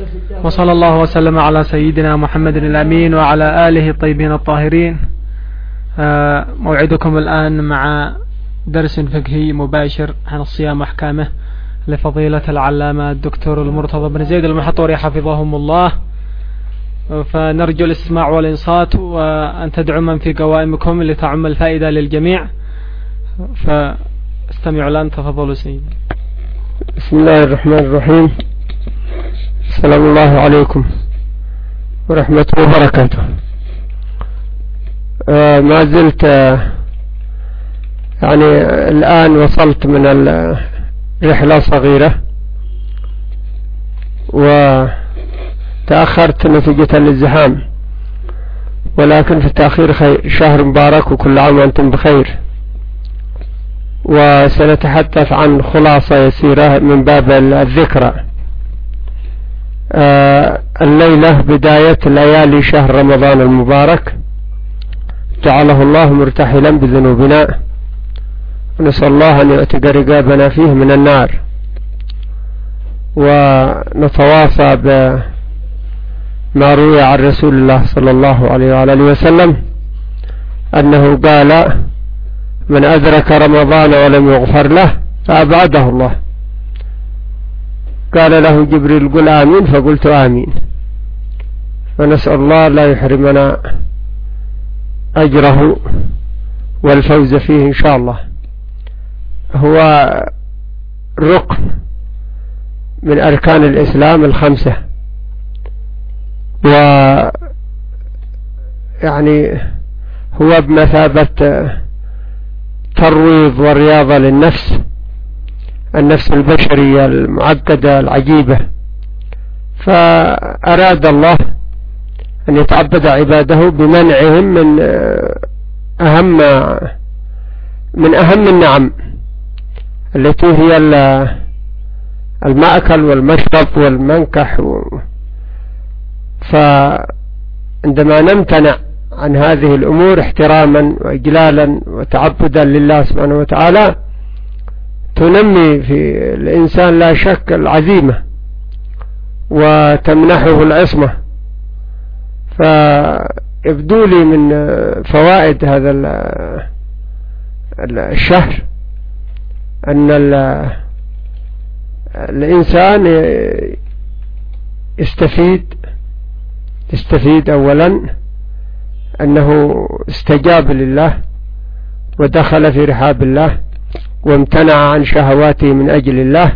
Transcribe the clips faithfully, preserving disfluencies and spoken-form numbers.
وصلى الله وسلم على سيدنا محمد الأمين وعلى آله الطيبين الطاهرين. موعدكم الآن مع درس فقهي مباشر عن الصيام وأحكامه لفضيلة العلامة الدكتور المرتضى بن زيد المحطوري حفظهم الله، فنرجو الاستماع والإنصات وأن تدعوا من في قوائمكم لتعم الفائدة للجميع. فاستمعوا الآن، تفضلوا سيدي. بسم الله الرحمن الرحيم. السلام الله عليكم ورحمة وبركاته. آه ما زلت آه يعني الآن وصلت من الرحلة صغيرة وتأخرت نتيجة للزحام، ولكن في التأخير خير. شهر مبارك وكل عام وأنتم بخير. وسنتحدث عن خلاصة يسيرة من باب الذكرى. آه الليلة بداية ليالي شهر رمضان المبارك، جعله الله مرتحلا بذنوبنا، ونسأل الله أن يعتق رقابنا فيه من النار. ونتواصى بما روي عن رسول الله صلى الله عليه وآله وسلم أنه قال: من أدرك رمضان ولم يغفر له فأبعده الله. قال له جبريل: قل آمين، فقلت آمين. فنسأل الله لا يحرمنا أجره والفوز فيه إن شاء الله. هو ركن من أركان الإسلام الخمسة، و يعني هو بمثابة ترويض ورياضة للنفس، النفس البشرية المعقدة العجيبة. فأراد الله أن يتعبد عباده بمنعهم من أهم من أهم النعم التي هي المأكل والمشرب والمنكح. فعندما نمتنع عن هذه الأمور احتراما وإجلالا وتعبدا لله سبحانه وتعالى، تنمي في الإنسان لا شك العزيمة وتمنحه العصمة. فيبدو لي من فوائد هذا الشهر أن الإنسان يستفيد يستفيد أولا أنه استجاب لله ودخل في رحاب الله وامتنع عن شهواته من أجل الله،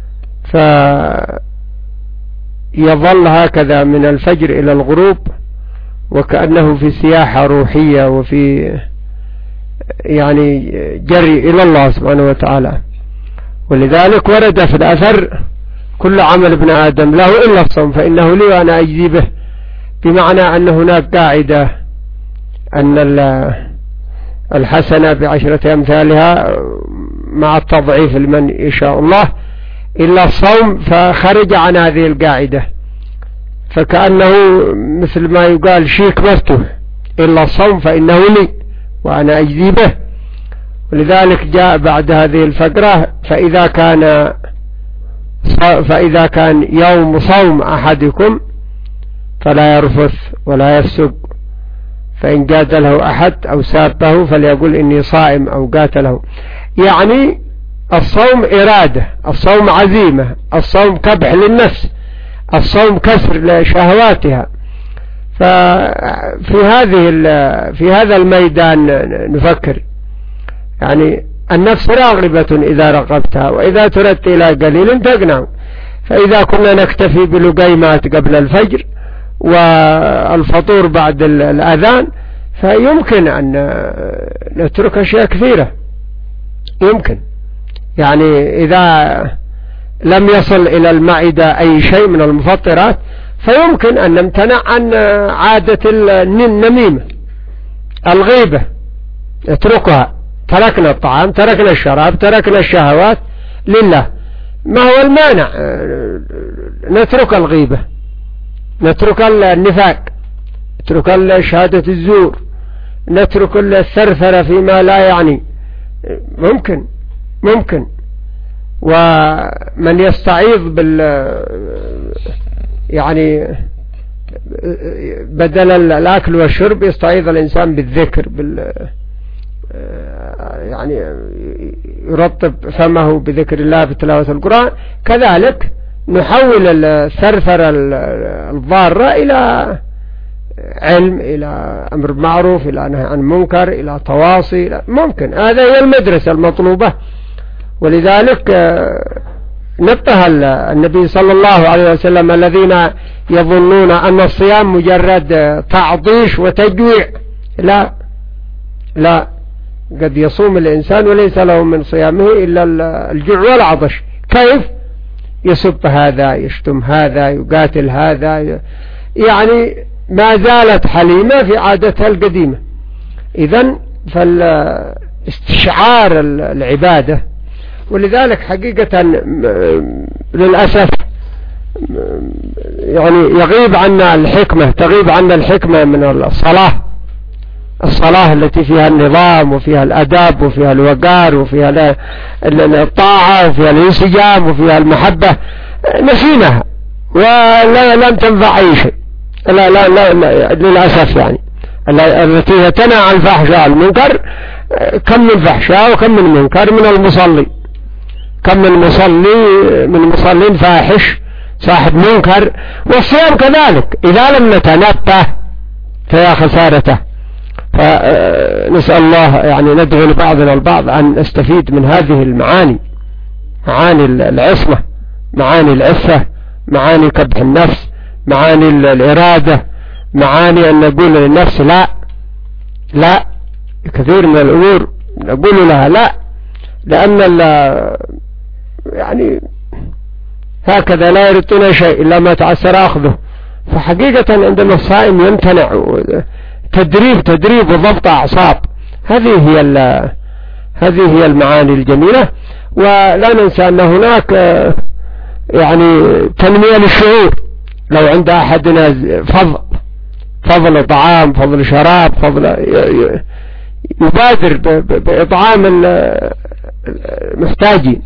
فيظل هكذا من الفجر إلى الغروب وكأنه في سياحة روحية وفي يعني جري إلى الله سبحانه وتعالى. ولذلك ورد في الأثر: كل عمل ابن آدم له إلا الصوم فإنه لي وأنا أجزي به، بمعنى أن هناك قاعدة أن الحسنة بعشرة أمثالها مع التضعيف لمن يشاء الله، إلا الصوم فخرج عن هذه القاعدة، فكأنه مثل ما يقال شيك مفتوح: إلا الصوم فإنه لي وأنا أجزي به. ولذلك جاء بعد هذه الفقرة: فإذا كان فإذا كان يوم صوم أحدكم فلا يرفث ولا يفسق، فإن جادله أحد أو سابه فليقول إني صائم أو قاتله. يعني الصوم إرادة، الصوم عزيمة، الصوم كبح للنفس، الصوم كسر لشهواتها. ففي هذه في هذا الميدان نفكر، يعني النفس راغبة إذا رغبتها، وإذا تردت إلى قليل تقنع. فإذا كنا نكتفي بلقيمات قبل الفجر والفطور بعد الأذان، فيمكن أن نترك أشياء كثيرة. يمكن يعني إذا لم يصل إلى المعدة أي شيء من المفطرات، فيمكن أن نمتنع عن عادة النميمة، الغيبة، نتركها. تركنا الطعام، تركنا الشراب، تركنا الشهوات لله. ما هو المانع؟ نترك الغيبة، نترك النفاق، نترك شهادة الزور، نترك الثرثرة فيما لا يعني. ممكن ممكن ومن يستعيض بال يعني بدل الأكل والشرب يستعيذ الإنسان بالذكر بال يعني يرطب فمه بذكر الله بتلاوة القرآن. كذلك نحول الثرثرة الضارة إلى علم، إلى أمر معروف، إلى نهي عن منكر، إلى تواصي. ممكن هذا هي المدرسة المطلوبة. ولذلك نبه النبي صلى الله عليه وسلم الذين يظنون أن الصيام مجرد تعطيش وتجويع. لا لا، قد يصوم الإنسان وليس له من صيامه إلا الجوع والعطش. كيف؟ يسب هذا، يشتم هذا، يقاتل هذا، يعني ما زالت حليمة في عادتها القديمة. إذن فالاستشعار العبادة. ولذلك حقيقة للأسف يعني يغيب عنا الحكمة، تغيب عنا الحكمة من الصلاة. الصلاة التي فيها النظام وفيها الأداب وفيها الوقار وفيها الطاعة وفيها الانسجام وفيها المحبة، نسيناها ولم تنفع أي شيء. لا لا لا, لا للأسف يعني التي تنهى عن الفحشاء المنكر. كم من فحشاء وكم من منكر من المصلي، كم من مصلي من مصلين فاحش صاحب منكر. والصيام كذلك إذا لم نتنبه فيا خسارته. فنسأل الله يعني ندعو لبعضنا البعض أن نستفيد من هذه المعاني، معاني العصمة، معاني العفة، معاني كبح النفس، معاني الإرادة، معاني أن نقول للنفس لا لا. كثير من الأمور نقول لها لا، لأن يعني هكذا لا يريدون شيء إلا ما تعسر أخذه. فحقيقة عندما الصائم يمتنع تدريب تدريب وضبط أعصاب. هذه هي هذه هي المعاني الجميلة. ولا ننسى أن هناك يعني تنمية للشعور. لو عند أحدنا فضل فضل طعام، فضل شراب، فضل يبادر بإطعام المحتاجين.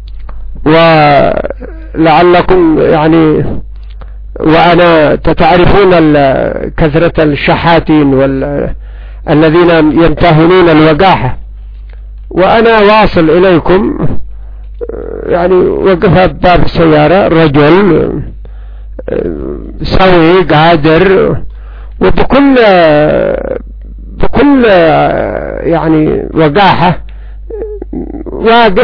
ولعلكم يعني وأنا تعرفون كثرة الشحاتين والذين يمتهنون الوقاحة. وأنا واصل إليكم يعني وقف باب السيارة رجل سوي قادر وبكل بكل يعني وقاحة واقف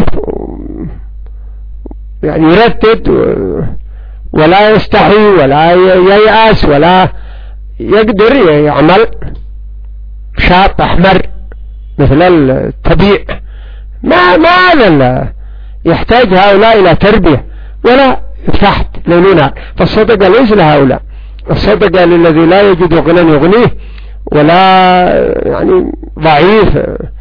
يعني يردد ولا يستحي ولا ييأس ولا يقدر يعمل. شاب أحمر مثل الطبيع. ما ما هذا يحتاج هؤلاء إلى تربية ولا تحت ليلونها. فالصدقة ليس لهؤلاء، الصدقة للذي لا يجد غنى يغنيه ولا يعني ضعيف.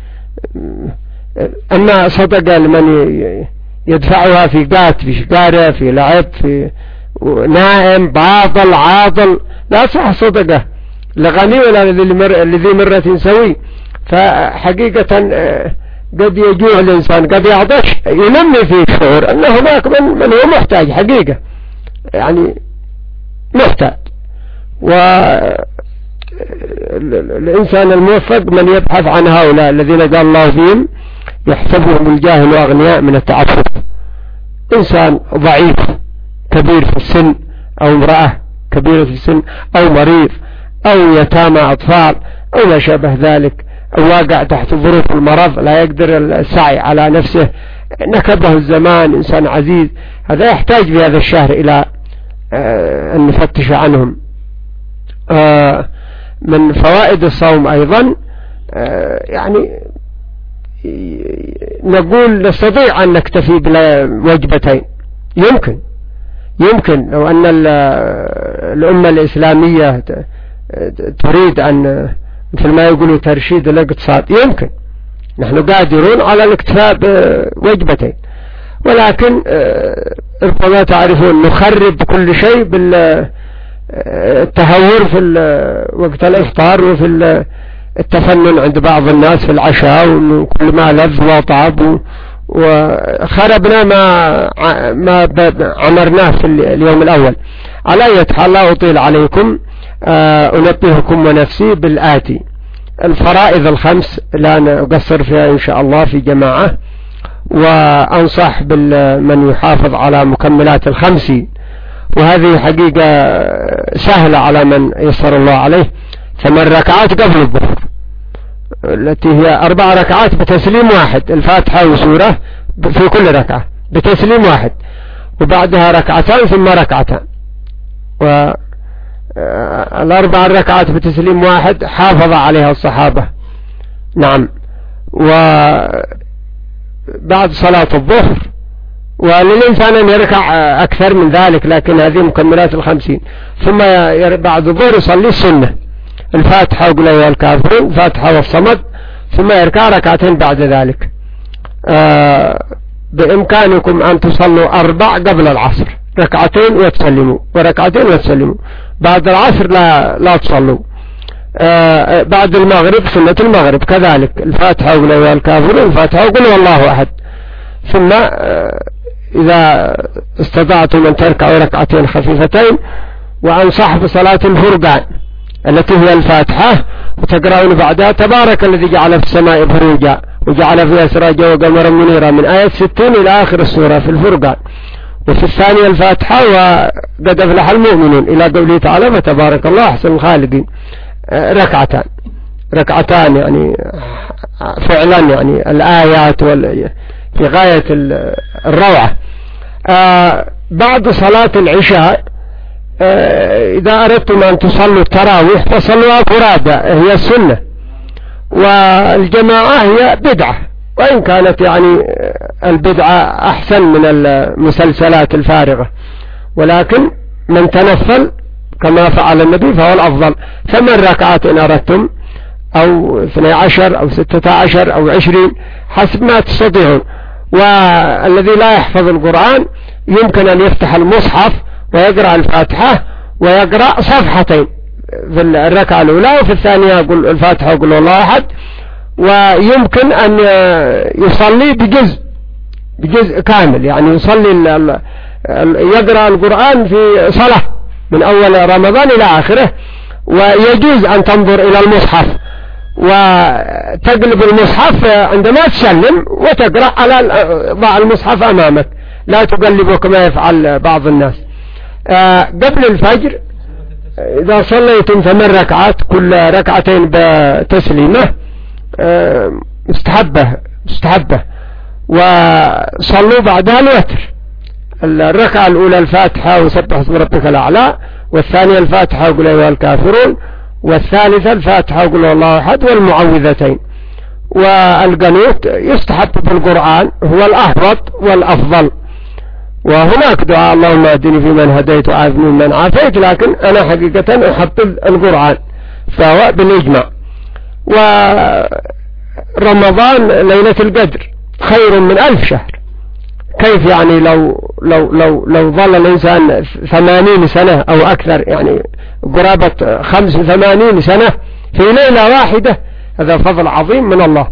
أما صدقة لمن يدفعها في قات، في شقارة، في لعب، في نائم باطل عاطل، لا صح صدقة لغني ولا لذي مرة سوي. فحقيقة قد يجوع الإنسان، قد يعطش، ينمي فيه شعور أن هناك من, من هو محتاج حقيقة، يعني محتاج. والإنسان الموفق من يبحث عن هؤلاء الذين قال الله فيهم يحسبهم الجاهل أغنياء من التعفف. إنسان ضعيف كبير في السن، أو امرأة كبيرة في السن، أو مريض، أو يتامى أطفال، أو ما شابه ذلك، أو واقع تحت ظروف المرض لا يقدر السعي على نفسه، نكبه الزمان، إنسان عزيز، هذا يحتاج في هذا الشهر إلى أن نفتش عنهم. من فوائد الصوم أيضا يعني نقول نستطيع أن نكتفي بوجبتين. يمكن يمكن لو أن الأمة الإسلامية تريد أن مثل ما يقولوا ترشيد الاقتصاد، يمكن نحن قادرون على الاكتفاء بوجبتين، ولكن ربما تعرفون نخرب كل شيء بالتهور في وقت الإفطار وفي التفنن عند بعض الناس في العشاء، وكل ما لذ وطعب وخربنا ما ما عمرناه في اليوم الأول. على أي حال لا أطيل عليكم، أنبهكم ونفسي بالآتي: الفرائض الخمس لا نقصر فيها إن شاء الله في جماعة، وأنصح بمن يحافظ على مكملات الخمسين، وهذه حقيقة سهلة على من يسر الله عليه. ثمان ركعات قبل الظهر التي هي أربع ركعات بتسليم واحد، الفاتحة وسورة في كل ركعة بتسليم واحد، وبعدها ركعتان ثم ركعتان، والأربع ركعات بتسليم واحد حافظ عليها الصحابة. نعم. وبعد صلاة الظهر، وللإنسان أن يركع أكثر من ذلك، لكن هذه مكملات الخمسين. ثم بعد الظهر يصلي السنة، الفاتحة وقل أيها الكافرون، الفاتحة والصمد، ثم يركع ركعتين بعد ذلك. آه بإمكانكم أن تصلوا أربع قبل العصر، ركعتين وتسلموا، وركعتين وتسلموا. بعد العصر لا لا تصلوا. آه بعد المغرب سنة المغرب كذلك، الفاتحة وقل أيها الكافرون، الفاتحة وقل والله أحد. ثم آه إذا استطعتم أن تركعوا ركعتين خفيفتين. وأنصح بصلاة الفرقان التي هي الفاتحة، وتقرأون بعدها تبارك الذي جعل في السماء بروجا وجعل فيها سراجا وقمرا منيرا من آية ستين إلى آخر السورة في الفرقان. وفي الثانية الفاتحة وقد أفلح المؤمنون إلى قوله تعالى فتبارك الله أحسن الخالقين. ركعتان ركعتان يعني فعلا يعني الآيات وال... في غاية الروعة. آه بعد صلاة العشاء آه إذا أردتم أن تصلوا التراويح فصلوا فرادى، هي السنة، والجماعة هي بدعة، وإن كانت يعني البدعة أحسن من المسلسلات الفارغة، ولكن من تنفل كما فعل النبي فهو الأفضل. ثمان ركعات إن أردتم، أو اثني عشر أو ستة عشر أو عشرين حسب ما تستطيعون. والذي لا يحفظ القرآن يمكن أن يفتح المصحف ويقرأ الفاتحة ويقرأ صفحتين في الركعة الأولى، وفي الثانية يقول الفاتحة ويقول الله أحد. ويمكن أن يصلي بجزء بجزء كامل، يعني يصلي يقرأ القرآن في صلاة من أول رمضان إلى آخره. ويجوز أن تنظر إلى المصحف وتقلب المصحف عندما تسلم وتقرأ على ضع المصحف أمامك، لا تقلبه كما يفعل بعض الناس. آه قبل الفجر إذا صليتم ثمان ركعات كل ركعتين بتسليمة آه مستحبة مستحبة وصلوا بعدها الوتر. الركعة الأولى الفاتحة وسبح اسم ربك الأعلى، والثانية الفاتحة وقل أيها الكافرون، والثالثة الفاتحة وقل الله أحد، والمعوذتين. والقنوت يستحب بالقرآن، هو الأحوط والأفضل. وهناك دعاء اللهم اهدني فيمن هديت وعافني ممن عافيت، لكن أنا حقيقة أحبذ القرآن فهو بالإجماع. ورمضان ليلة القدر خير من ألف شهر. كيف يعني لو لو لو لو ظل الإنسان ثمانين سنة أو أكثر، يعني قرابة خمس وثمانين سنة في ليلة واحدة، هذا فضل عظيم من الله.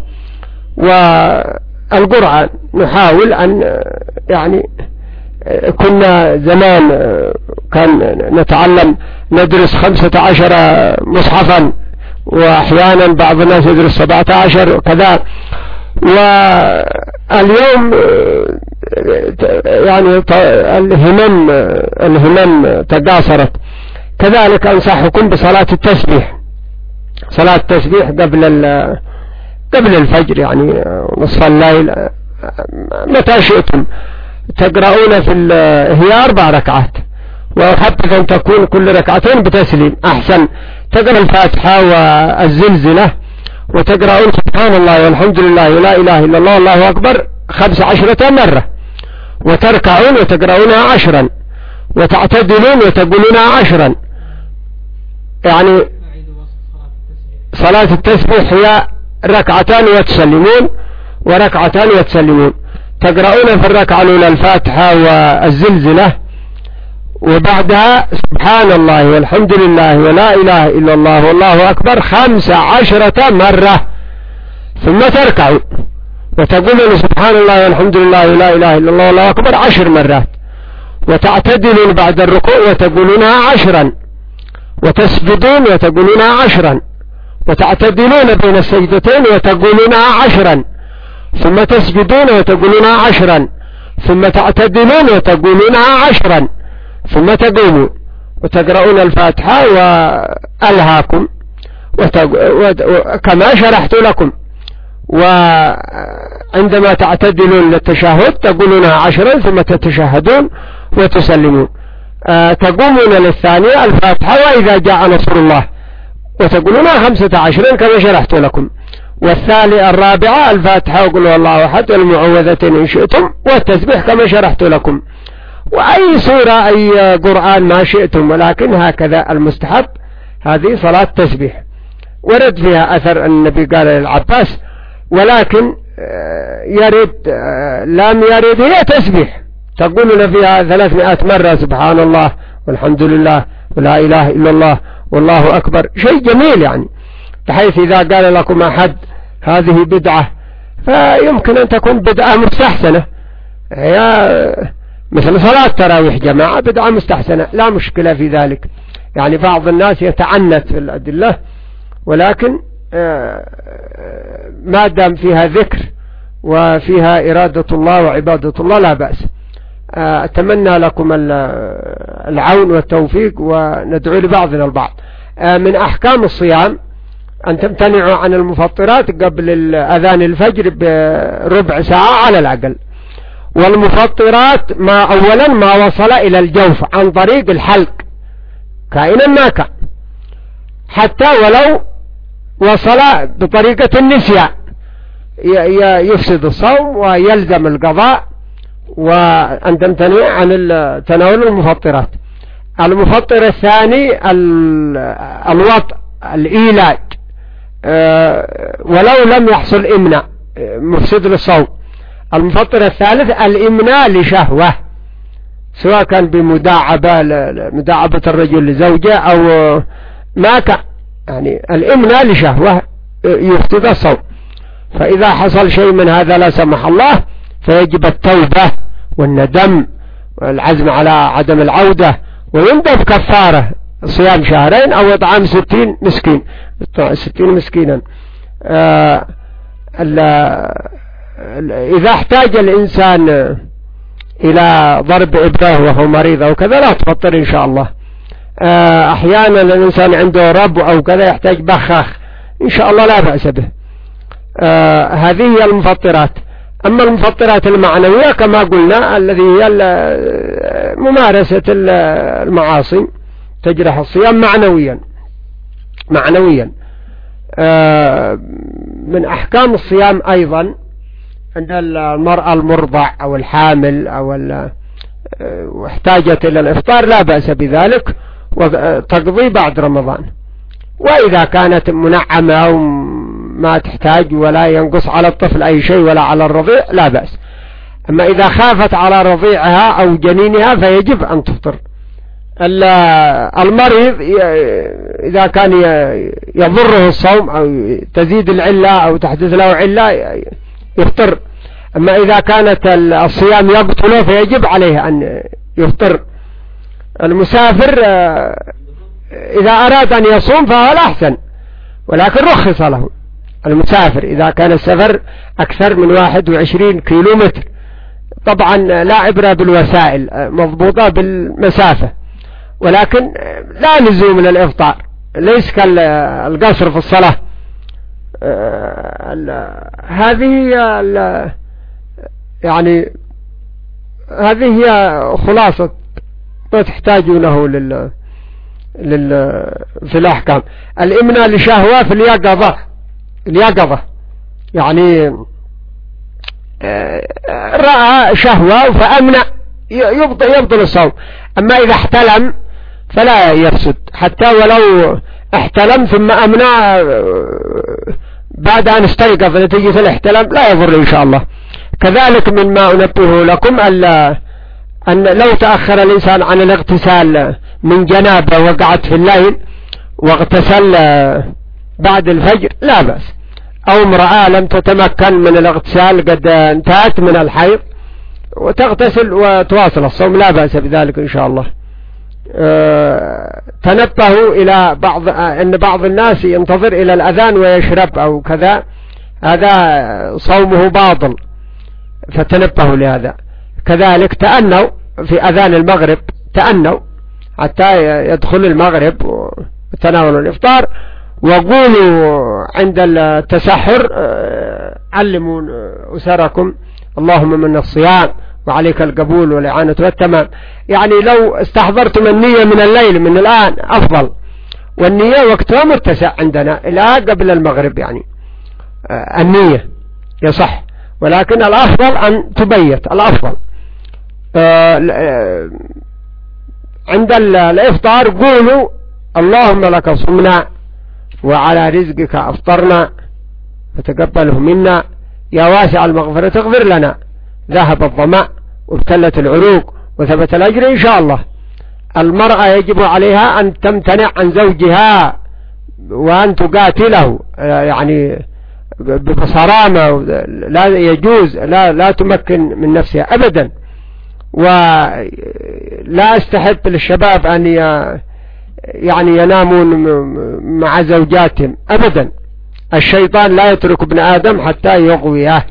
والقرآن نحاول أن يعني كنا زمان كان نتعلم ندرس خمسة عشر مصحفا، وأحيانا بعض الناس يدرس سبعة عشر كذا. واليوم يعني الهمم الهمم تقاصرت. كذلك أنصحكم بصلاة التسبيح، صلاة التسبيح قبل قبل الفجر، يعني نصف الليل متى شئتم تقرؤون في هي أربع ركعات، وحبذ أن تكون كل ركعتين بتسليم أحسن. تقرأ الفاتحة والزلزلة، وتقرؤون سبحان الله والحمد لله ولا إله إلا الله والله أكبر خمس عشرة مرة، وتركعون وتقرؤونها عشرا، وتعتدلون وتقولونها عشرا. يعني صلاة التسبيح هي ركعتان وتسلمون وركعتان وتسلمون. تقرؤون في الركعة الأولى الفاتحة والزلزلة، وبعدها سبحان الله والحمد لله ولا إله إلا الله والله أكبر خمس عشرة مرة، ثم تركعوا وتقولون سبحان الله والحمد لله ولا إله إلا الله والله أكبر عشر مرات، وتعتدلون بعد الركوع وتقولونها عشرا، وتسجدون وتقولونها عشرا، وتعتدلون بين السجدتين وتقولونها عشرا، ثم تسجدون وتقولونها عشرا، ثم تعتدلون وتقولونها عشرا، ثم تقوموا وتقرؤون الفاتحة وألهاكم كما شرحت لكم. وعندما تعتدلون للتشهد تقولونها عشرا ثم تتشهدون وتسلمون. أه تقومون للثانية الفاتحة وإذا جاء نصر الله وتقولونها خمسة عشرا كما شرحت لكم. والثالث الرابعة الفاتحة وقلوا الله أحد والمعوذتين إن شئتم، والتسبيح كما شرحت لكم. وأي سورة أي قرآن ما شئتم، ولكن هكذا المستحب هذه صلاة تسبيح. ورد فيها أثر النبي قال للعباس ولكن يرد لم يرد هي تسبيح تقولون فيها ثلاثمائة مرة سبحان الله والحمد لله ولا إله إلا الله والله أكبر، شيء جميل يعني، بحيث إذا قال لكم أحد هذه بدعة فيمكن أن تكون بدعة مستحسنة، هي مثل صلاة تراويح جماعة بدعة مستحسنة لا مشكلة في ذلك. يعني بعض الناس يتعنت في الأدلة، ولكن ما دام فيها ذكر وفيها إرادة الله وعبادة الله لا بأس. أتمنى لكم العون والتوفيق، وندعو لبعضنا البعض. من أحكام الصيام أن تمتنعوا عن المفطرات قبل أذان الفجر بربع ساعة على الأقل. والمفطرات ما أولا ما وصل إلى الجوف عن طريق الحلق كائنا ما كان، حتى ولو وصل بطريقة النسيان يفسد الصوم ويلزم القضاء، وأن تمتنع عن تناول المفطرات. المفطر الثاني الوطء الإيلاج ولو لم يحصل إمناء مفسد للصوم. المفطر الثالث الإمناء لشهوة، سواء كان بمداعبة مداعبة الرجل لزوجه أو ما كان، يعني الإمناء لشهوة يفسد الصوم. فإذا حصل شيء من هذا لا سمح الله فيجب التوبة والندم والعزم على عدم العودة، ويندب كفارة صيام شهرين أو إطعام ستين مسكين ستين مسكينا. آه إذا احتاج الإنسان إلى ضرب إبره وهو مريض أو كذا لا تفطر إن شاء الله. آه أحيانا الإنسان عنده رب أو كذا يحتاج بخاخ إن شاء الله لا بأس به. آه هذه هي المفطرات. أما المفطرات المعنوية كما قلنا الذي هي ممارسة المعاصي تجرح الصيام معنويا معنويا. آه من أحكام الصيام أيضا أن المرأة المرضع أو الحامل أو واحتاجت إلى الإفطار لا بأس بذلك وتقضي بعد رمضان. وإذا كانت منعمة أو ما تحتاج ولا ينقص على الطفل أي شيء ولا على الرضيع لا بأس. أما إذا خافت على رضيعها أو جنينها فيجب أن تفطر. المريض إذا كان يضره الصوم أو تزيد العلة أو تحدث له علة يفطر. أما إذا كانت الصيام يقتله فيجب عليه أن يفطر. المسافر إذا أراد أن يصوم فهو الأحسن، ولكن رخص له. المسافر إذا كان السفر أكثر من واحد وعشرين كيلو متر طبعا لا عبرة بالوسائل مضبوطة بالمسافة، ولكن لا لزوم للإفطار، ليس كالقصر في الصلاة. هذه يعني هذه هي خلاصة ما تحتاجونه لل لل في الأحكام. الإمناء لشهوة في اليقظة اليقظة يعني رأى شهوة فأمنع يبطل, يبطل الصوم. أما إذا احتلم فلا يفسد، حتى ولو احتلم ثم أمنع بعد أن استيقظ نتيجة الاحتلام لا يضر إن شاء الله. كذلك مما أنبه لكم ألا أن لو تأخر الإنسان عن الاغتسال من جنابه وقعت في الليل واغتسل بعد الفجر لا بأس، أو امرأة لم تتمكن من الاغتسال قد انتهت من الحيض وتغتسل وتواصل الصوم لا بأس بذلك إن شاء الله. أه تنبهوا إلى بعض أن بعض الناس ينتظر إلى الأذان ويشرب أو كذا، هذا صومه باطل، فتنبهوا لهذا. كذلك تأنوا في أذان المغرب، تأنوا حتى يدخل المغرب وتناولوا الإفطار، وقولوا عند التسحر علموا أسركم اللهم من الصيام وعليك القبول والإعانة والتمام. يعني لو استحضرتم النية من الليل من الآن أفضل، والنية وقتها متسع عندنا إلى قبل المغرب، يعني النية يصح، ولكن الأفضل أن تبيت، الأفضل عند الإفطار قولوا اللهم لك صمنا وعلى رزقك أفطرنا فتقبله منا يا واسع المغفرة اغفر لنا، ذهب الظمأ وابتلت العروق وثبت الأجر إن شاء الله. المرأة يجب عليها أن تمتنع عن زوجها وأن تقاتله، يعني بصرامة، لا يجوز، لا, لا تمكن من نفسها أبدا. ولا استحب للشباب أن يعني ينامون مع زوجاتهم أبدا، الشيطان لا يترك ابن آدم حتى يغويه.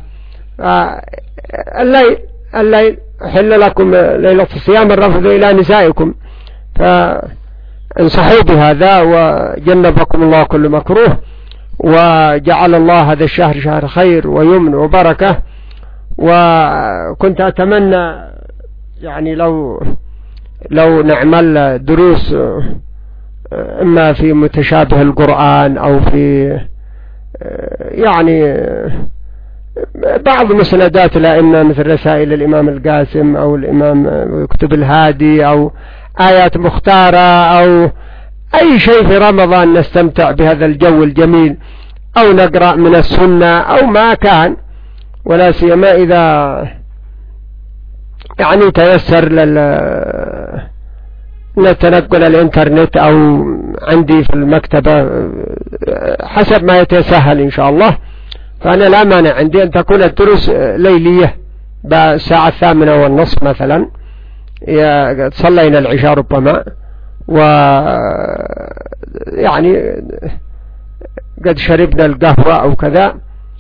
الليل الليل حل لكم ليلة الصيام الرفث إلى نسائكم، فانصحوا بهذا وجنبكم الله كل مكروه، وجعل الله هذا الشهر شهر خير ويمن وبركة. وكنت أتمنى يعني لو لو نعمل دروس إما في متشابه القرآن أو في يعني بعض مسندات الأئمة مثل رسائل الإمام القاسم أو الإمام كتب الهادي أو آيات مختارة أو أي شيء في رمضان نستمتع بهذا الجو الجميل، أو نقرأ من السنة أو ما كان، ولا سيما إذا يعني تيسر لل نتنقل الانترنت أو عندي في المكتبة حسب ما يتسهل إن شاء الله. فأنا لا مانع عندي أن تكون الدروس ليلية بالساعة الثامنة والنصف مثلا، صلينا العشاء ربما، و يعني قد شربنا القهوة أو كذا.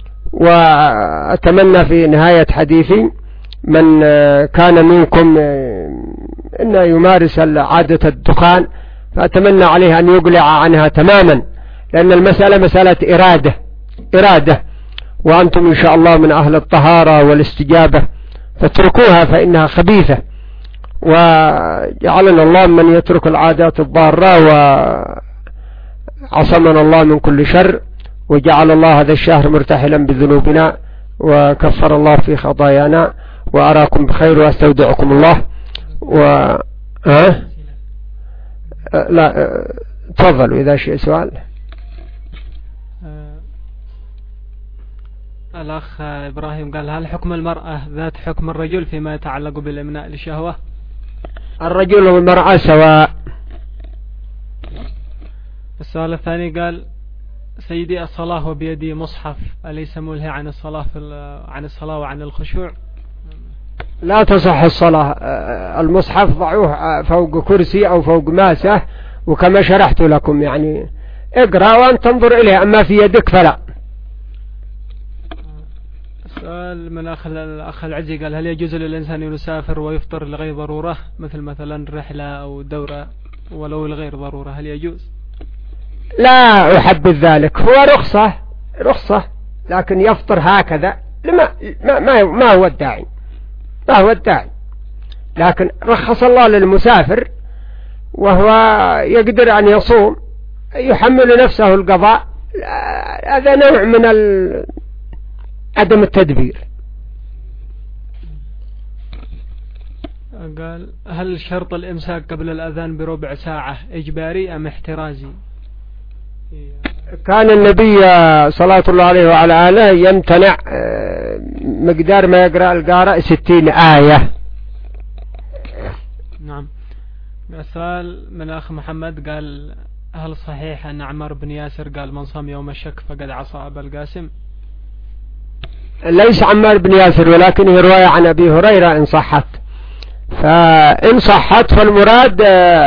وأتمنى في نهاية حديثي من كان منكم إنه يمارس عادة الدخان فأتمنى عليه أن يقلع عنها تماما، لأن المسألة مسألة إرادة إرادة وأنتم إن شاء الله من أهل الطهارة والاستجابة، فاتركوها فإنها خبيثة. وجعلنا الله من يترك العادات الضارة، وعصمنا الله من كل شر، وجعل الله هذا الشهر مرتحلا بذنوبنا، وكفر الله في خطايانا. وأراكم بخير وأستودعكم الله. و ها؟ لا تفضلوا إذا شيء سؤال. الأخ إبراهيم قال هل حكم المرأة ذات حكم الرجل فيما يتعلق بالإمناء للشهوة؟ الرجل والمرأة سواء. السؤال الثاني قال سيدي الصلاة وبيدي مصحف أليس ملهي عن الصلاة عن الصلاة وعن الخشوع؟ لا تصح الصلاة. المصحف ضعوه فوق كرسي أو فوق ماسة، وكما شرحت لكم يعني اقرأ وأن تنظر إليه، أما في يدك فلا. سؤال من أخ الأخ العزي قال هل يجوز للإنسان أن يسافر ويفطر لغير ضرورة مثل مثلا رحلة أو دورة ولو لغير ضرورة، هل يجوز؟ لا أحبذ ذلك، هو رخصة رخصة لكن يفطر هكذا لما ما, ما, ما هو الداعي ما هو الداعي لكن رخص الله للمسافر وهو يقدر أن يصوم يحمل نفسه القضاء، هذا نوع من عدم التدبير. قال هل شرط الإمساك قبل الأذان بربع ساعة إجباري أم احترازي؟ كان النبي صلى الله عليه وعلى آله يمتنع مقدار ما يقرأ القارئ ستين آية. نعم. سؤال من أخ محمد قال هل صحيح أن عمر بن ياسر قال من صام يوم الشك فقد عصى أبا القاسم؟ ليس عمار بن ياسر، ولكن هي رواية عن أبي هريرة إن صحت. فإن صحت فالمراد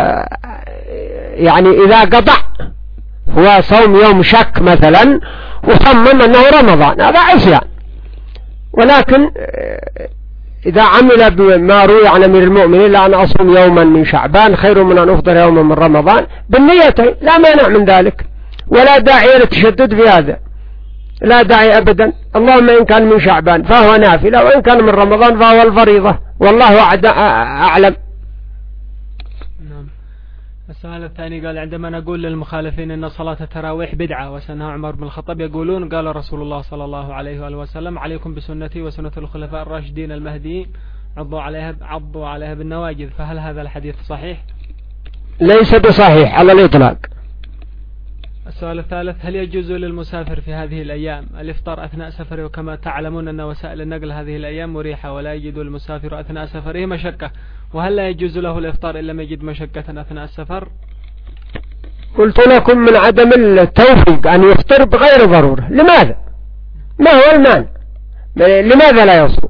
يعني إذا قطع هو صوم يوم شك مثلا وصمم أنه رمضان، هذا عصيان. ولكن إذا عمل بما روي عن أمير المؤمنين لأن أصوم يوما من شعبان خير من أن أفطر يوما من رمضان بالنيتين، لا مانع من ذلك، ولا داعي للتشدد في هذا، لا داعي أبدا. اللهم إن كان من شعبان فهو نافلة، وإن كان من رمضان فهو الفريضة، والله أعلم. نعم. السؤال الثاني قال: عندما نقول للمخالفين أن صلاة التراويح بدعة وسنها عمر بن الخطاب، يقولون قال رسول الله صلى الله عليه وآله وسلم: عليكم بسنتي وسنة الخلفاء الراشدين المهديين عضوا عليها عضوا عليها بالنواجذ، فهل هذا الحديث صحيح؟ ليس بصحيح على الإطلاق. السؤال الثالث: هل يجوز للمسافر في هذه الأيام الإفطار أثناء سفره؟ وكما تعلمون أن وسائل النقل هذه الأيام مريحة ولا يجد المسافر أثناء سفره مشقة، وهل لا يجوز له الإفطار إلا ما يجد مشقة أثناء السفر؟ قلت لكم من عدم التوفيق أن يفطر بغير ضرورة. لماذا؟ ما هو المانع؟ لماذا لا يصوم؟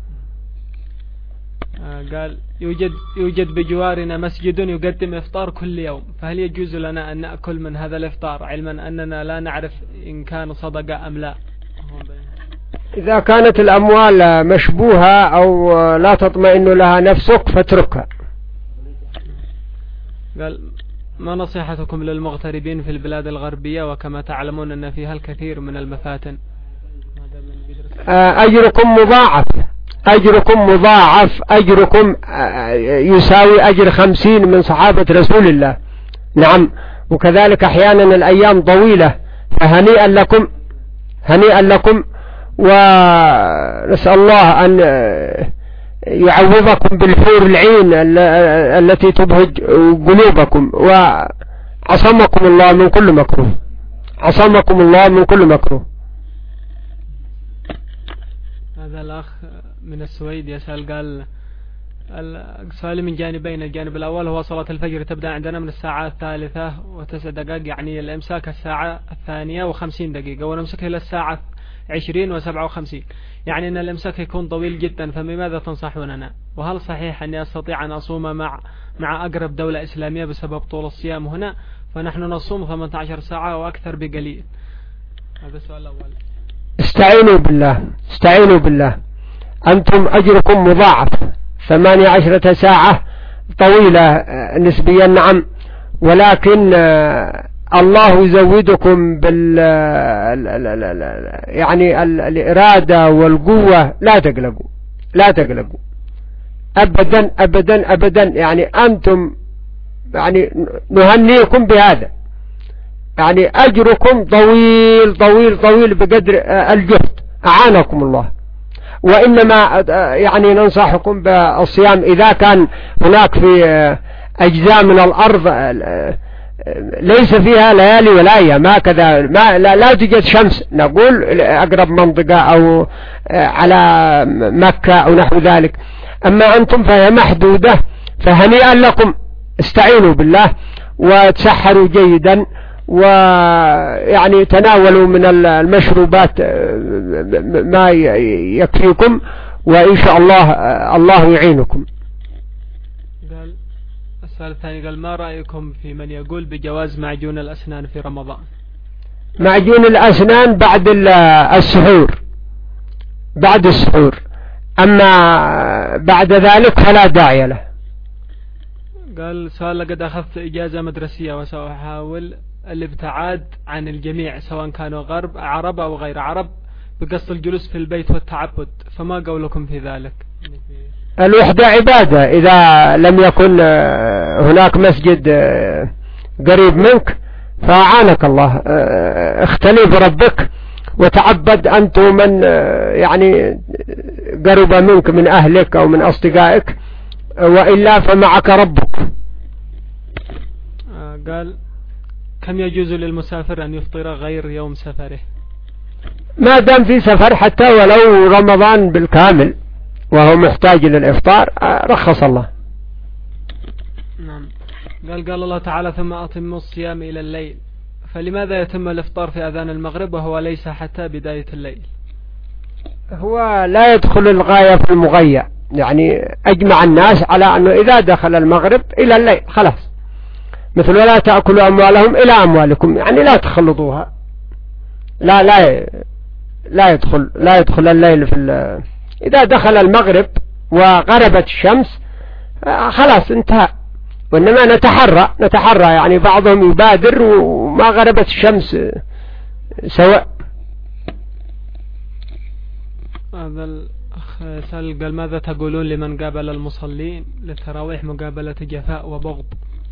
قال: يوجد يوجد بجوارنا مسجد يقدم إفطار كل يوم، فهل يجوز لنا أن نأكل من هذا الإفطار علما أننا لا نعرف إن كان صدقة أم لا؟ إذا كانت الأموال مشبوهة أو لا تطمئن لها نفسك فاتركها. قال: ما نصيحتكم للمغتربين في البلاد الغربية وكما تعلمون أن فيها الكثير من المفاتن؟ أجركم مضاعف، أجركم مضاعف، أجركم يساوي أجر خمسين من صحابة رسول الله. نعم. وكذلك أحيانا الأيام طويلة، فهنيئا لكم، هنيئا لكم، ونسأل الله أن يعوضكم بالحور العين التي تبهج قلوبكم، وعصمكم الله من كل مكروه، عصمكم الله من كل مكروه. هذا الأخ من السويد يسأل، قال: السؤال من جانبين. الجانب الأول هو صلاة الفجر تبدأ عندنا من الساعة الثالثة وتسع دقائق، يعني الإمساك الساعة الثانية وخمسين دقيقة، ونمسك إلى الساعة عشرين وسبعة وخمسين، يعني أن الإمساك يكون طويل جدا، فبماذا تنصحوننا؟ وهل صحيح أني أستطيع أن أصوم مع مع أقرب دولة إسلامية بسبب طول الصيام هنا؟ فنحن نصوم ثمانية عشر ساعة وأكثر بقليل. هذا السؤال الأول. استعينوا بالله، استعينوا بالله، أنتم أجركم مضاعف. ثمانية عشرة ساعة طويلة نسبيا نعم، ولكن الله يزودكم بال يعني الإرادة والقوة. لا تقلقوا، لا تقلقوا أبدا أبدا أبدا، يعني أنتم يعني نهنيكم بهذا، يعني أجركم طويل طويل طويل بقدر الجهد، أعانكم الله. وإنما يعني ننصحكم بالصيام إذا كان هناك في أجزاء من الأرض ليس فيها ليالي ولا أيام هكذا، ما لا, لا توجد شمس، نقول أقرب منطقة أو على مكة أو نحو ذلك. أما أنتم فهي محدودة، فهنيئا لكم، استعينوا بالله وتسحروا جيدا، ويعني تناولوا من المشروبات ما يكفيكم، وإن شاء الله الله يعينكم. قال السؤال الثاني، قال: ما رأيكم في من يقول بجواز معجون الأسنان في رمضان؟ معجون الأسنان بعد السحور، بعد السحور، أما بعد ذلك فلا داعي له. قال: سؤال: لقد أخذت إجازة مدرسية وسأحاول الابتعاد عن الجميع سواء كانوا غرب عرب أو غير عرب بقصد الجلوس في البيت والتعبد، فما قولكم في ذلك؟ الوحدة عبادة، إذا لم يكن هناك مسجد قريب منك فأعانك الله، اختلي بربك وتعبد أنت من يعني قرب منك من أهلك أو من أصدقائك، وإلا فمعك ربك. قال: كم يجوز للمسافر أن يفطر غير يوم سفره؟ ما دام في سفر، حتى ولو رمضان بالكامل وهو محتاج للإفطار رخص الله. نعم. قال قال الله تعالى: ثم أتموا الصيام إلى الليل، فلماذا يتم الإفطار في أذان المغرب وهو ليس حتى بداية الليل؟ هو لا يدخل الغاية في المغية، يعني أجمع الناس على أنه إذا دخل المغرب إلى الليل خلاص، مثل ولا تأكلوا أموالهم إلى أموالكم، يعني لا تخلطوها، لا لا لا يدخل لا يدخل الليل في ال... إذا دخل المغرب وغربت الشمس خلاص انتهى. وإنما نتحرى نتحرى يعني بعضهم يبادر وما غربت الشمس سواء. هذا الأخ سأل قال ماذا تقولون لمن قابل المصلين للتراويح مقابلة جفاء وبغض؟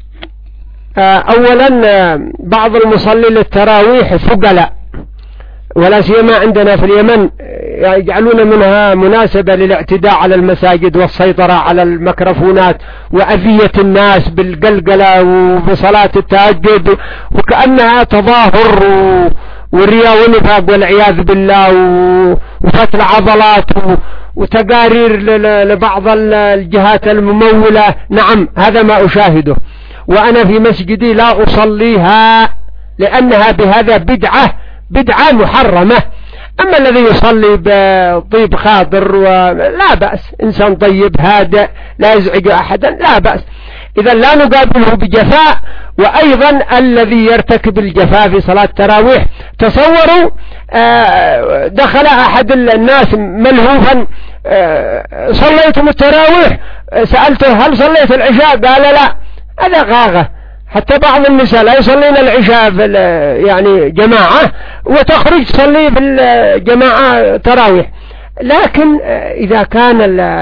أولا بعض المصلين للتراويح فقلاء، ولا سيما عندنا في اليمن يجعلون منها مناسبة للاعتداء على المساجد والسيطرة على الميكروفونات وأذية الناس بالقلقلة وبصلاة التهجد، وكأنها تظاهر ورياء ونفاق والعياذ بالله وفتل عضلات وتقارير لبعض الجهات الممولة. نعم هذا ما أشاهده، وأنا في مسجدي لا أصليها لأنها بهذا بدعة بدعة محرمة. أما الذي يصلي بطيب خاطر لا بأس، إنسان طيب هادئ لا يزعج أحدا لا بأس، إذا لا نقابله بجفاء. وأيضا الذي يرتكب الجفاء في صلاة التراويح، تصوروا دخل أحد الناس ملهوفا صليتم التراويح، سألته هل صليت العشاء؟ قال لا. هذا غاغة، حتى بعض النساء لا يصلين العشاء في يعني جماعة وتخرج تصلي في الجماعة تراويح. لكن إذا كان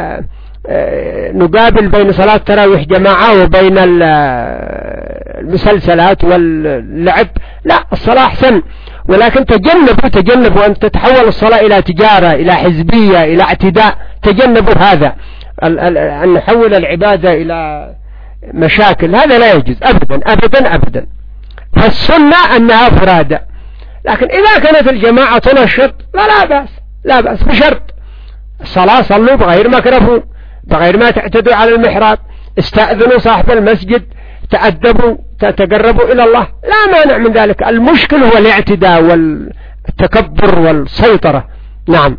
نقابل بين صلاة التراويح جماعة وبين المسلسلات واللعب لا، الصلاة أحسن. ولكن تجنبوا تجنبوا أن تتحول الصلاة إلى تجارة، إلى حزبية، إلى اعتداء، تجنبوا هذا، أن نحول العبادة إلى مشاكل، هذا لا يجوز أبدا أبدا أبدا. فالسنة أنها فرادة، لكن إذا كانت الجماعة تنشط لا لا بأس لا بأس، بشرط الصلاة صلوا بغير ميكروفون، بغير ما تعتدوا على المحراب، استأذنوا صاحب المسجد، تأدبوا، تقربوا إلى الله، لا مانع من ذلك. المشكل هو الاعتداء والتكبر والسيطرة. نعم.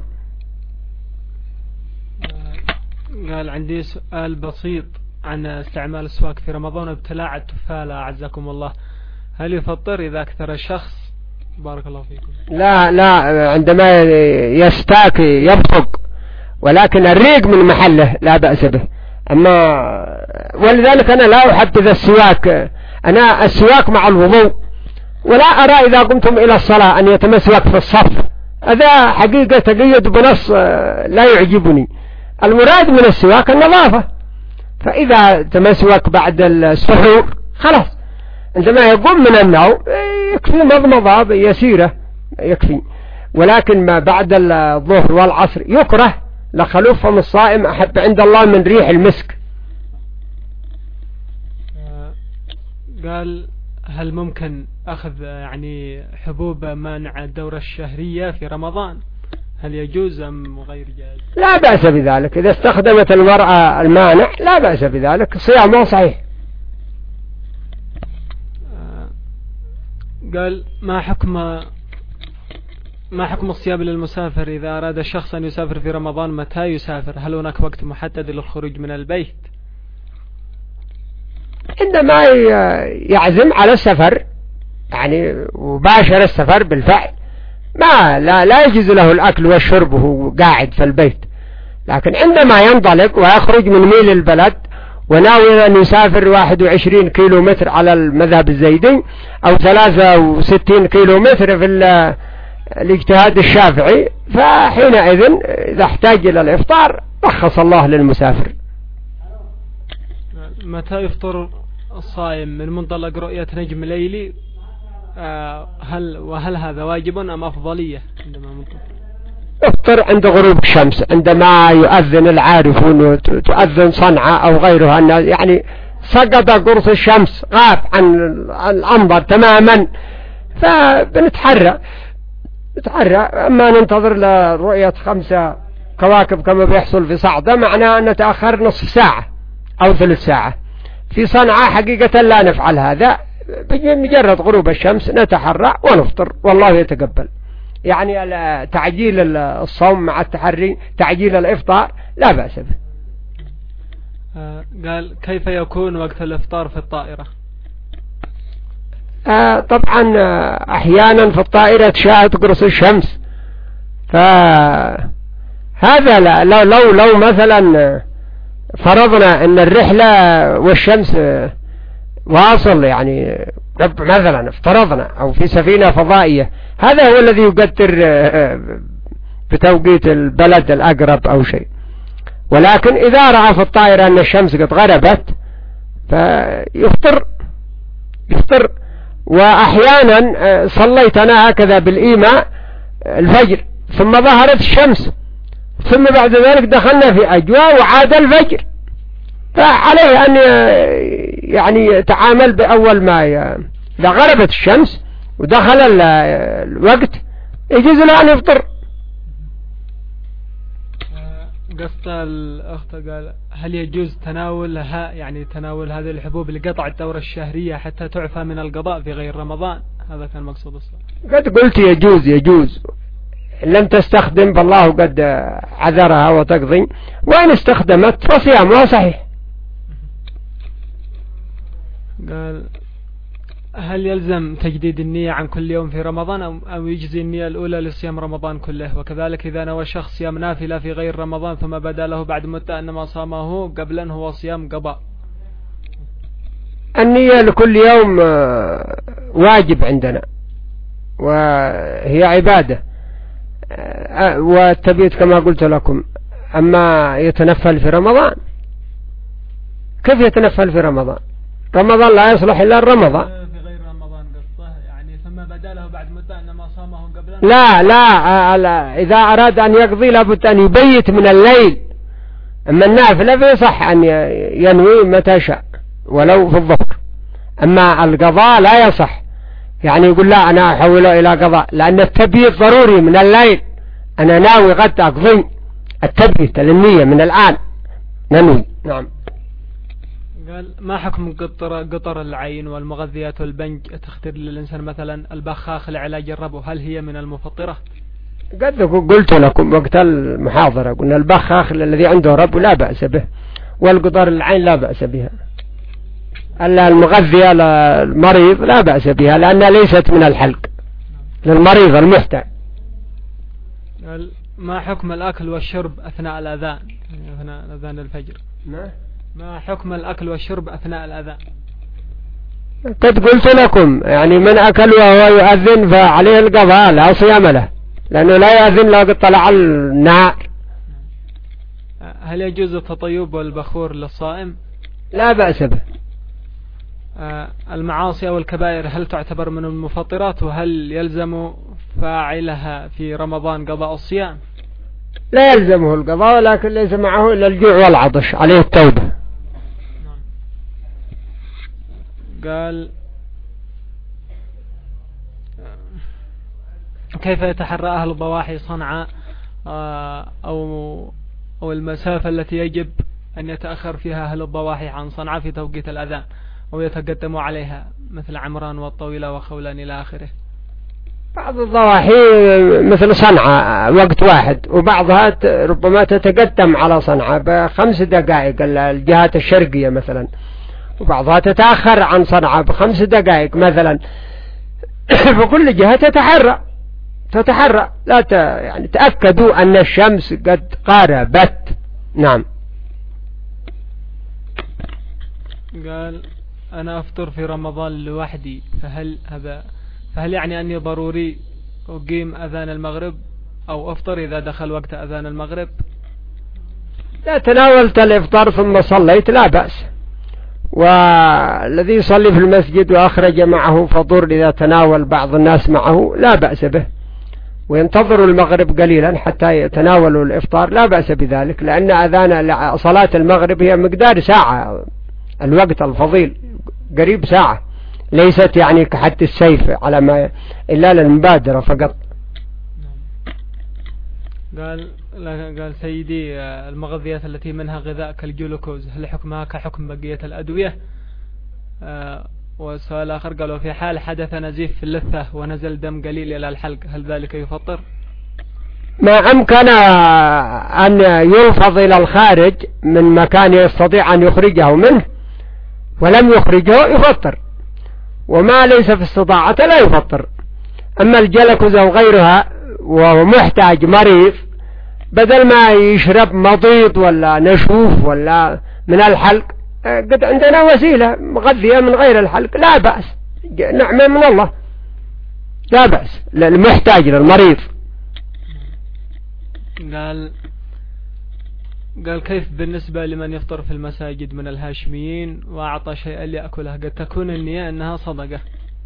قال عندي سؤال بسيط عن استعمال السواك في رمضان وابتلاع التفالة أعزكم الله، هل يفطر إذا أكثر الشخص؟ بارك الله فيكم. لا لا، عندما يستاك يبصق، ولكن الريق من محله لا بأس به. أما ولذلك أنا لا أحبذ السواك، أنا السواك مع الوضوء، ولا أرى إذا قمتم إلى الصلاة أن يتمسواك في الصف، هذا حقيقة تقيد بنص لا يعجبني. المراد من السواك النظافة، فإذا تمسوك بعد السحور خلاص، عندما يقوم من النوم يكفي مضمضة يسيرة يكفي. ولكن ما بعد الظهر والعصر يكره، لخلوف فم الصائم أحب عند الله من ريح المسك. قال هل ممكن أخذ يعني حبوب مانع الدورة الشهرية في رمضان، هل يجوز أم غير جائز؟ لا بأس بذلك، إذا استخدمت المرأة المانع لا بأس بذلك، صيامه صحيح. قال ما حكم ما حكم الصيام للمسافر إذا أراد الشخص أن يسافر في رمضان، متى يسافر؟ هل هناك وقت محدد للخروج من البيت؟ عندما يعزم على السفر يعني وباشر السفر بالفعل، ما لا لا يجوز له الأكل والشرب وهو قاعد في البيت. لكن عندما ينطلق ويخرج من ميل البلد وناوي أن يسافر واحد وعشرين كيلو متر على المذهب الزيدي أو ثلاثة وستين كيلو متر في الاجتهاد الشافعي، فحينئذ إذا احتاج إلى الإفطار رخص الله للمسافر. متى يفطر الصائم؟ من منطلق رؤية نجم ليلي، هل وهل هذا واجب أم أفضلية عندما ممكن؟ يفطر عند غروب الشمس، عندما يؤذن العارفون، تؤذن صنعاء أو غيرها، يعني سقط قرص الشمس غاب عن الأنظر تماما، فبنتحرى نتحرى. أما ننتظر لرؤية خمسة كواكب كما بيحصل في صعدة، معناه أن نتأخر نصف ساعة أو ثلث ساعة. في صنعاء حقيقة لا نفعل هذا، بمجرد غروب الشمس نتحرى ونفطر والله يتقبل. يعني تعجيل الصوم مع التحري تعجيل الإفطار لا بأس به. آه قال كيف يكون وقت الإفطار في الطائرة؟ آه طبعا أحيانا في الطائرة تشاء تقرص الشمس، فهذا لا لو, لو, لو مثلا فرضنا أن الرحلة والشمس واصل يعني مثلا افترضنا أو في سفينة فضائية، هذا هو الذي يقدر بتوقيت البلد الأقرب أو شيء. ولكن إذا رأى في الطائرة أن الشمس قد غربت فيفطر يفطر. وأحيانا صليت أنا هكذا بالإيماء الفجر ثم ظهرت الشمس ثم بعد ذلك دخلنا في أجواء وعاد الفجر، فعليه أن يعني يتعامل بأول ما إذا غربت الشمس ودخل الوقت يجوز له أن يفطر. قصة الأخت قال هل يجوز تناولها يعني تناول هذه الحبوب لقطع الدورة الشهرية حتى تعفى من القضاء في غير رمضان؟ هذا كان مقصود الصلاة. قد قلت يجوز يجوز لم تستخدم فالله قد عذرها وتقضي، وإن استخدمت فصيامها صحيح. قال هل يلزم تجديد النية عن كل يوم في رمضان أو يجزي النية الأولى لصيام رمضان كله؟ وكذلك إذا نوى الشخص صيام نافلة في غير رمضان ثم بدا له بعد مدة أن ما صامه قبلا هو صيام قضاء. النية لكل يوم واجب عندنا وهي عبادة، والتبيت كما قلت لكم. أما يتنفل في رمضان، كيف يتنفل في رمضان؟ رمضان لا يصلح إلا رمضان. في غير رمضان قصة يعني ثم بدا له بعد مدة أن ما صامه قبلا. لا لا, لا إذا أراد أن يقضي لابد أن يبيت من الليل. أما النافلة فيصح أن ينوي متى شاء ولو في الظهر. أما القضاء لا يصح، يعني يقول لا أنا أحوله إلى قضاء، لأن التبييت ضروري من الليل. أنا ناوي غد أقضي التبييت للنية من الآن ننوي. نعم. قال ما حكم قطر, قطر العين والمغذيات والبنج تختار للإنسان مثلا البخاخ لعلاج الربو، هل هي من المفطرة؟ قد قلت لكم وقت المحاضرة قلنا البخاخ الذي عنده ربو لا بأس به، والقطر العين لا بأس بها. ألا المغذية للمريض لا بأس بها لأنها ليست من الحلق للمريض المحتاج. قال ما حكم الأكل والشرب أثناء الأذان، أثناء أذان الفجر؟ ما ما حكم الأكل والشرب أثناء الأذان؟ قد قلت لكم يعني من أكل وهو يؤذن فعليه القضاء لا صيام له، لأنه لا يؤذن لو قد طلع النهار. هل يجوز التطيب والبخور للصائم؟ لا بأس به. المعاصي والكبائر هل تعتبر من المفطرات، وهل يلزم فاعلها في رمضان قضاء الصيام؟ لا يلزمه القضاء، ولكن ليس معه إلا الجوع والعطش، عليه التوبة. قال كيف يتحرى أهل الضواحي صنعاء أو أو المسافة التي يجب أن يتأخر فيها أهل الضواحي عن صنعاء في توقيت الأذان أو يتقدموا عليها مثل عمران والطويلة وخولان إلى آخره؟ بعض الضواحي مثل صنعاء وقت واحد، وبعضها ربما تتقدم على صنعاء بخمس دقائق الجهات الشرقية مثلا، وبعضها تتأخر عن صنعاء بخمس دقائق مثلا. فكل جهة تتحرى تتحرى لا ت... يعني تأكدوا أن الشمس قد قاربت. نعم. قال أنا أفطر في رمضان لوحدي، فهل هذا فهل يعني أني ضروري أقيم أذان المغرب أو أفطر إذا دخل وقت أذان المغرب؟ لا، تناولت الإفطار ثم صليت لا بأس، والذي يصلي في المسجد وأخرج معه فطور إذا تناول بعض الناس معه لا بأس به، وينتظروا المغرب قليلا حتى يتناولوا الإفطار لا بأس بذلك، لأن أذان صلاة المغرب هي مقدار ساعة، الوقت الفضيل قريب ساعة، ليست يعني كحد السيف على ما إلا للمبادرة فقط. قال قال سيدي المغذيات التي منها غذاء كالجلوكوز هل حكمها كحكم بقية الأدوية؟ وسؤال آخر قالوا في حال حدث نزيف في اللثة ونزل دم قليل إلى الحلق هل ذلك يفطر؟ ما أمكن أن يلفظ إلى الخارج من مكان يستطيع أن يخرجه منه ولم يخرجه يفطر، وما ليس في استطاعته لا يفطر. أما الجلكز أو غيرها وهو محتاج مريض بدل ما يشرب مضيض ولا نشوف ولا من الحلق، قد عندنا وسيلة مغذية من غير الحلق لا بأس، نعمة من الله لا بأس للمحتاج للمريض. قال قال كيف بالنسبة لمن يفطر في المساجد من الهاشميين وأعطى شيئا ليأكله؟ قد تكون النية أنها صدقة.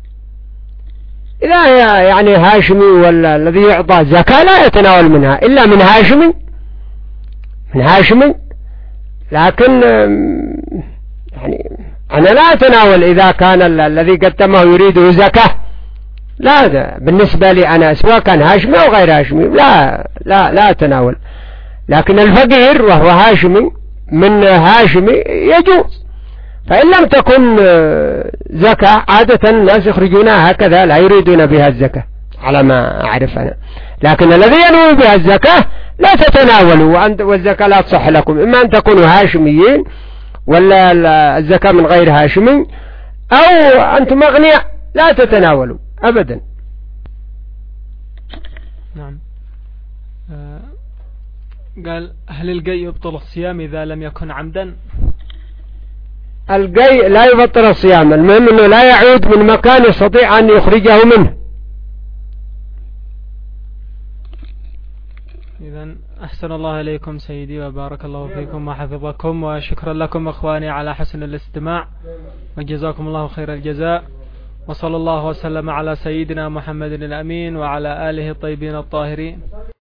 إذا يعني هاشمي ولا الذي يعطى زكاة لا يتناول منها إلا من هاشمي من هاشمي، لكن يعني أنا لا أتناول إذا كان الذي قدمه يريده زكاة، لا ده بالنسبة لي أنا سواء كان هاشمي أو غير هاشمي لا لا لا أتناول. لكن الفقير وهو هاشمي من هاشمي يجوز. فإن لم تكن زكاة عادة الناس يخرجونها هكذا لا يريدون بها الزكاة على ما أعرف أنا، لكن الذي ينوي بها الزكاة لا تتناولوا والزكاة لا تصح لكم، إما أن تكونوا هاشميين ولا الزكاة من غير هاشمي، أو أنتم أغنياء لا تتناولوا أبدا. نعم. آه قال هل القي يبطل الصيام إذا لم يكن عمدا؟ القي لا يبطل الصيام، المهم أنه لا يعود من مكان يستطيع أن يخرجه منه. إذن أحسن الله إليكم سيدي وبارك الله فيكم وحفظكم، وشكرا لكم أخواني على حسن الاستماع وجزاكم الله خير الجزاء، وصلى الله وسلم على سيدنا محمد الأمين وعلى آله الطيبين الطاهرين.